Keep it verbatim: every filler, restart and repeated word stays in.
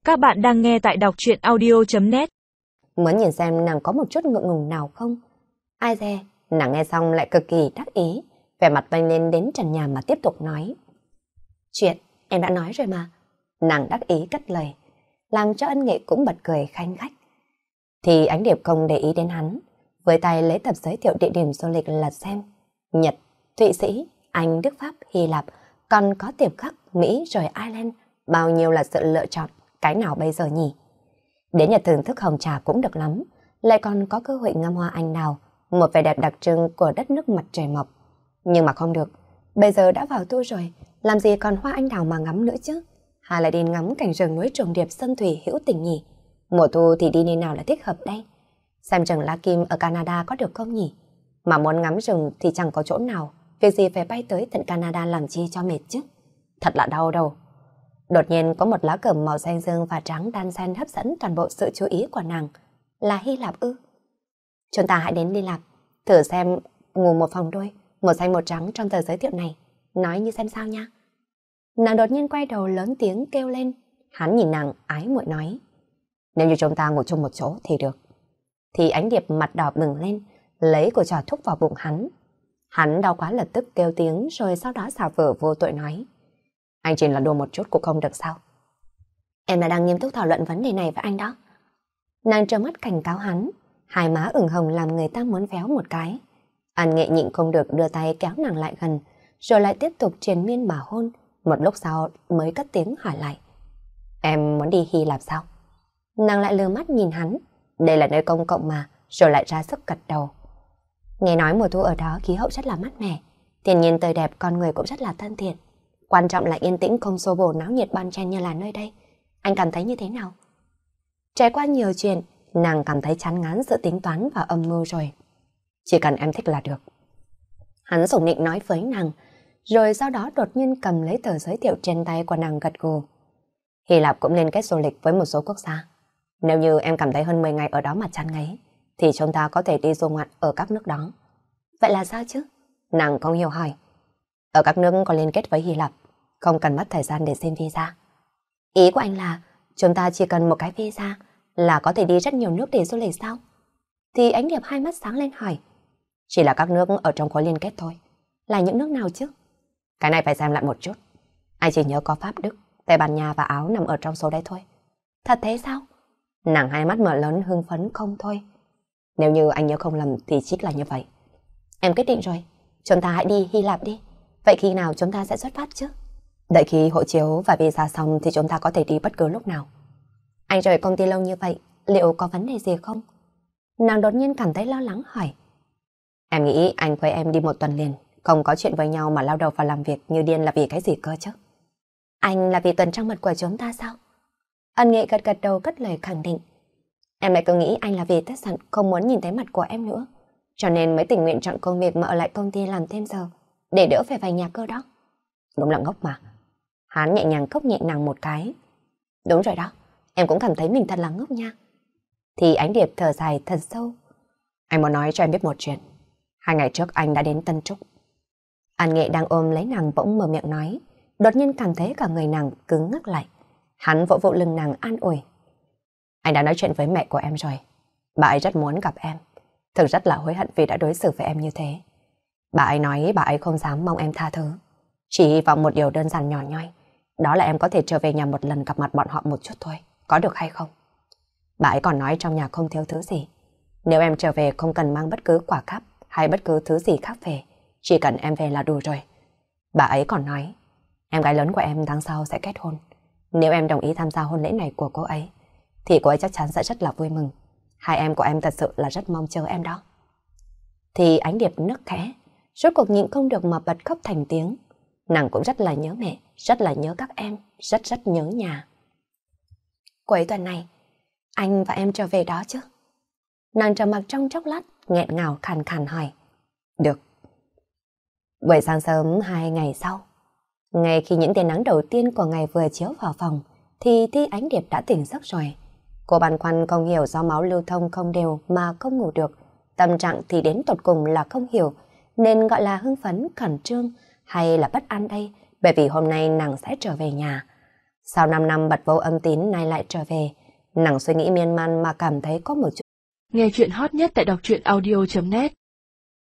Các bạn đang nghe tại đọc truyện audio chấm net. Muốn nhìn xem nàng có một chút ngượng ngùng nào không? Ai dè, nàng nghe xong lại cực kỳ đắc ý, vẻ mặt vênh lên đến trần nhà mà tiếp tục nói. Chuyện, em đã nói rồi mà. Nàng đắc ý cất lời, làm cho Ân Nghệ cũng bật cười khanh khách. Thì Ánh Điệp không để ý đến hắn, với tay lấy tập giới thiệu địa điểm du lịch lật xem. Nhật, Thụy Sĩ, Anh, Đức, Pháp, Hy Lạp, còn có Tiệp Khắc, Mỹ rồi Ireland, bao nhiêu là sự lựa chọn, cái nào bây giờ nhỉ? Đến Nhật thưởng thức hồng trà cũng được lắm, lại còn có cơ hội ngắm hoa anh đào, một vẻ đẹp đặc trưng của đất nước mặt trời mọc. Nhưng mà không được, bây giờ đã vào thu rồi, làm gì còn hoa anh đào mà ngắm nữa chứ? Hà lại đi ngắm cảnh rừng núi trùng điệp sân thủy hữu tình nhỉ? Mùa thu thì đi nơi nào là thích hợp đây? Xem rừng lá kim ở Canada có được không nhỉ? Mà muốn ngắm rừng thì chẳng có chỗ nào, việc gì phải bay tới tận Canada làm chi cho mệt chứ? Thật là đau đầu. Đột nhiên có một lá cờ màu xanh dương và trắng đan xen hấp dẫn toàn bộ sự chú ý của nàng. Là Hy Lạp ư? Chúng ta hãy đến Hy Lạp, thử xem ngủ một phòng đôi, một xanh một trắng trong tờ giới thiệu này. Nói như xem sao nha. Nàng đột nhiên quay đầu lớn tiếng kêu lên. Hắn nhìn nàng ái muội nói. Nếu như chúng ta ngủ chung một chỗ thì được. Thì Ánh Điệp mặt đỏ bừng lên, lấy cổ trò thúc vào bụng hắn. Hắn đau quá lập tức kêu tiếng rồi sau đó xả vờ vô tội nói. Anh chỉ là đùa một chút cũng không được sao? Em là đang nghiêm túc thảo luận vấn đề này với anh đó. Nàng trợn mắt cảnh cáo hắn, hai má ửng hồng làm người ta muốn véo một cái. An Nghệ nhịn không được đưa tay kéo nàng lại gần, rồi lại tiếp tục triền miên mà hôn, một lúc sau mới cất tiếng hỏi lại. Em muốn đi Hy Lạp sao? Nàng lại lừa mắt nhìn hắn, đây là nơi công cộng mà, rồi lại ra sức gật đầu. Nghe nói mùa thu ở đó khí hậu rất là mát mẻ, thiên nhiên tươi đẹp, con người cũng rất là thân thiện. Quan trọng là yên tĩnh không xô bồ náo nhiệt ban chen như là nơi đây. Anh cảm thấy như thế nào? Trải qua nhiều chuyện, nàng cảm thấy chán ngán sự tính toán và âm mưu rồi. Chỉ cần em thích là được. Hắn sủng nịnh nói với nàng, rồi sau đó đột nhiên cầm lấy tờ giới thiệu trên tay của nàng gật gù. Hy Lạp cũng liên kết du lịch với một số quốc gia. Nếu như em cảm thấy hơn mười ngày ở đó mà chán ngấy, thì chúng ta có thể đi du ngoạn ở các nước đó. Vậy là sao chứ? Nàng không hiểu hỏi. Ở các nước có liên kết với Hy Lạp, không cần mất thời gian để xin visa. Ý của anh là chúng ta chỉ cần một cái visa là có thể đi rất nhiều nước để du lịch sao? Thì Ánh Điệp hai mắt sáng lên hỏi. Chỉ là các nước ở trong khối liên kết thôi. Là những nước nào chứ? Cái này phải xem lại một chút. Anh chỉ nhớ có Pháp, Đức, Tây Ban Nha và Áo nằm ở trong số đấy thôi. Thật thế sao? Nàng hai mắt mở lớn hưng phấn không thôi. Nếu như anh nhớ không lầm thì chính là như vậy. Em quyết định rồi, chúng ta hãy đi Hy Lạp đi. Vậy khi nào chúng ta sẽ xuất phát chứ? Đợi khi hộ chiếu và visa xong thì chúng ta có thể đi bất cứ lúc nào. Anh rời công ty lâu như vậy, liệu có vấn đề gì không? Nàng đột nhiên cảm thấy lo lắng hỏi. Em nghĩ anh với em đi một tuần liền, không có chuyện với nhau mà lao đầu vào làm việc như điên là vì cái gì cơ chứ? Anh là vì tuần trăng mật của chúng ta sao? Ân Nghệ gật gật đầu cất lời khẳng định. Em lại cứ nghĩ anh là vì tức giận không muốn nhìn thấy mặt của em nữa, cho nên mới tình nguyện chọn công việc mà ở lại công ty làm thêm giờ, để đỡ phải về nhà cơ đó. Đúng là ngốc mà. Hắn nhẹ nhàng cốc nhẹ nàng một cái. Đúng rồi đó, em cũng cảm thấy mình thật là ngốc nha. Thì Ánh Điệp thở dài thật sâu. Anh muốn nói cho em biết một chuyện. Hai ngày trước anh đã đến Tân Trúc. An Nghệ đang ôm lấy nàng bỗng mở miệng nói, đột nhiên cảm thấy cả người nàng cứng ngắc lại. Hắn vỗ vỗ lưng nàng an ủi. Anh đã nói chuyện với mẹ của em rồi. Bà ấy rất muốn gặp em. Thực rất là hối hận vì đã đối xử với em như thế. Bà ấy nói bà ấy không dám mong em tha thứ. Chỉ hy vọng một điều đơn giản nhỏ nhoi. Đó là em có thể trở về nhà một lần gặp mặt bọn họ một chút thôi. Có được hay không? Bà ấy còn nói trong nhà không thiếu thứ gì. Nếu em trở về không cần mang bất cứ quả cáp hay bất cứ thứ gì khác về. Chỉ cần em về là đủ rồi. Bà ấy còn nói em gái lớn của em tháng sau sẽ kết hôn. Nếu em đồng ý tham gia hôn lễ này của cô ấy thì cô ấy chắc chắn sẽ rất là vui mừng. Hai em của em thật sự là rất mong chờ em đó. Thì Ánh Điệp nức khẽ, rốt cuộc nhịn không được mà bật khóc thành tiếng. Nàng cũng rất là nhớ mẹ, rất là nhớ các em, rất rất nhớ nhà. Cuối tuần này, anh và em trở về đó chứ? Nàng trầm mặc trong chốc lát, nghẹn ngào khàn khàn hỏi. Được. Buổi sáng sớm hai ngày sau, ngay khi những tia nắng đầu tiên của ngày vừa chiếu vào phòng, thì Thi Ánh Điệp đã tỉnh giấc rồi. Cô băn khoăn không hiểu do máu lưu thông không đều mà không ngủ được. Tâm trạng thì đến tột cùng là không hiểu, nên gọi là hưng phấn, khẩn trương hay là bất an đây, bởi vì hôm nay nàng sẽ trở về nhà. Sau năm năm bật vô âm tín nay lại trở về, nàng suy nghĩ miên man mà cảm thấy có một chút. Nghe chuyện hot nhất tại đọc truyện audio chấm net